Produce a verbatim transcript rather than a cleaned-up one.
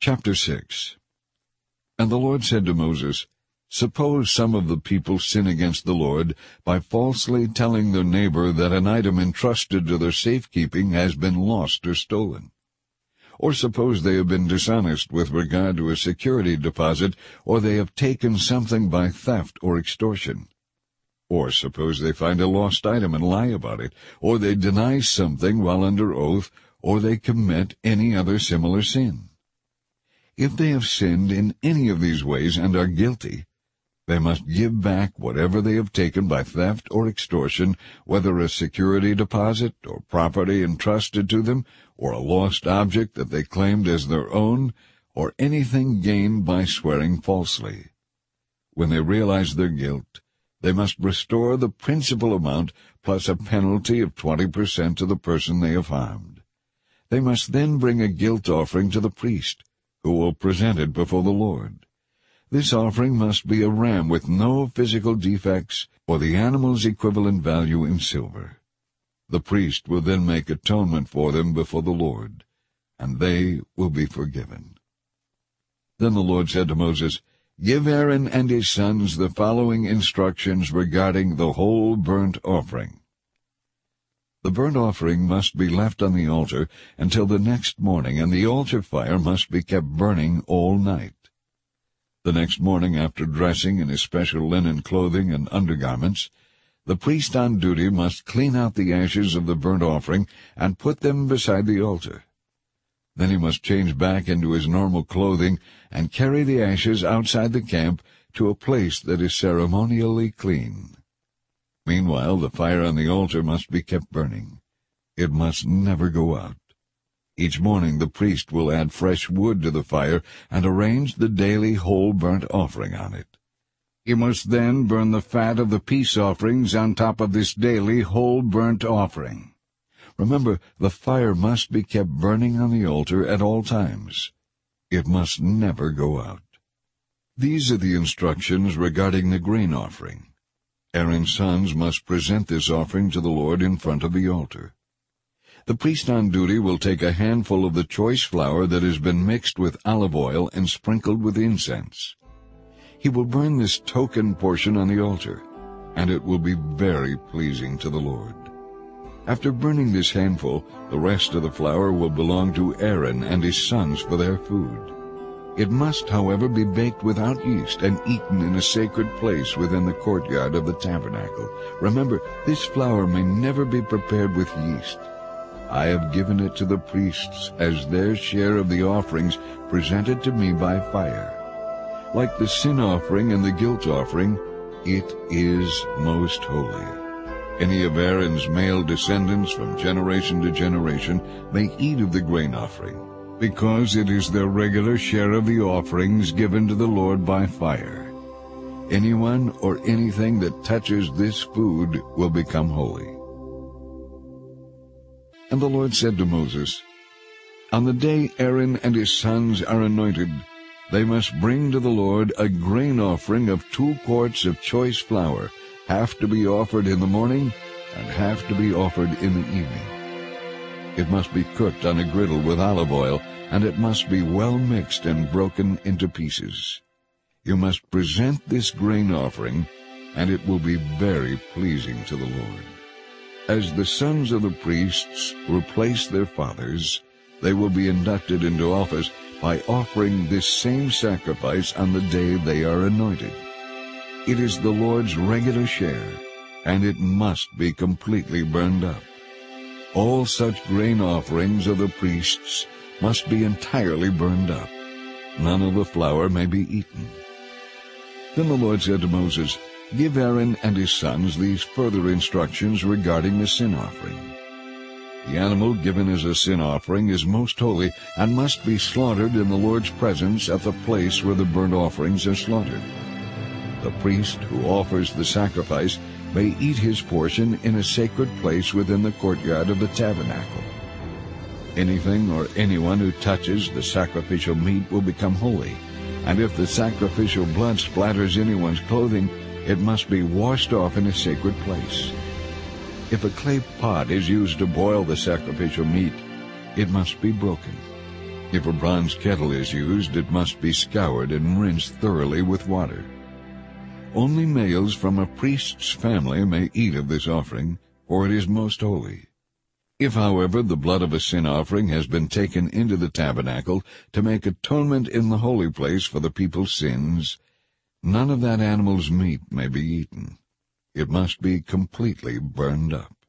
Chapter six. And the Lord said to Moses, Suppose some of the people sin against the Lord by falsely telling their neighbor that an item entrusted to their safekeeping has been lost or stolen. Or suppose they have been dishonest with regard to a security deposit, or they have taken something by theft or extortion. Or suppose they find a lost item and lie about it, or they deny something while under oath, or they commit any other similar sin. If they have sinned in any of these ways and are guilty, they must give back whatever they have taken by theft or extortion, whether a security deposit or property entrusted to them, or a lost object that they claimed as their own, or anything gained by swearing falsely. When they realize their guilt, they must restore the principal amount plus a penalty of twenty percent to the person they have harmed. They must then bring a guilt offering to the priest, who will present it before the Lord. This offering must be a ram with no physical defects, or the animal's equivalent value in silver. The priest will then make atonement for them before the Lord, and they will be forgiven. Then the Lord said to Moses, Give Aaron and his sons the following instructions regarding the whole burnt offering. The burnt offering must be left on the altar until the next morning, and the altar fire must be kept burning all night. The next morning, after dressing in his special linen clothing and undergarments, the priest on duty must clean out the ashes of the burnt offering and put them beside the altar. Then he must change back into his normal clothing and carry the ashes outside the camp to a place that is ceremonially clean. Meanwhile, the fire on the altar must be kept burning. It must never go out. Each morning the priest will add fresh wood to the fire and arrange the daily whole burnt offering on it. He must then burn the fat of the peace offerings on top of this daily whole burnt offering. Remember, the fire must be kept burning on the altar at all times. It must never go out. These are the instructions regarding the grain offering. Aaron's sons must present this offering to the Lord in front of the altar. The priest on duty will take a handful of the choice flour that has been mixed with olive oil and sprinkled with incense. He will burn this token portion on the altar, and it will be very pleasing to the Lord. After burning this handful, the rest of the flour will belong to Aaron and his sons for their food. It must, however, be baked without yeast and eaten in a sacred place within the courtyard of the tabernacle. Remember, this flour may never be prepared with yeast. I have given it to the priests as their share of the offerings presented to me by fire. Like the sin offering and the guilt offering, it is most holy. Any of Aaron's male descendants from generation to generation may eat of the grain offering, because it is their regular share of the offerings given to the Lord by fire. Anyone or anything that touches this food will become holy. And the Lord said to Moses, On the day Aaron and his sons are anointed, they must bring to the Lord a grain offering of two quarts of choice flour, half to be offered in the morning and half to be offered in the evening. It must be cooked on a griddle with olive oil, and it must be well mixed and broken into pieces. You must present this grain offering, and it will be very pleasing to the Lord. As the sons of the priests replace their fathers, they will be inducted into office by offering this same sacrifice on the day they are anointed. It is the Lord's regular share, and it must be completely burned up. All such grain offerings of the priests must be entirely burned up. None of the flour may be eaten. Then the Lord said to Moses, Give Aaron and his sons these further instructions regarding the sin offering. The animal given as a sin offering is most holy and must be slaughtered in the Lord's presence at the place where the burnt offerings are slaughtered. The priest who offers the sacrifice may eat his portion in a sacred place within the courtyard of the tabernacle. Anything or anyone who touches the sacrificial meat will become holy, and if the sacrificial blood splatters anyone's clothing, it must be washed off in a sacred place. If a clay pot is used to boil the sacrificial meat, it must be broken. If a bronze kettle is used, it must be scoured and rinsed thoroughly with water. Only males from a priest's family may eat of this offering, for it is most holy. If, however, the blood of a sin offering has been taken into the tabernacle to make atonement in the holy place for the people's sins, none of that animal's meat may be eaten. It must be completely burned up.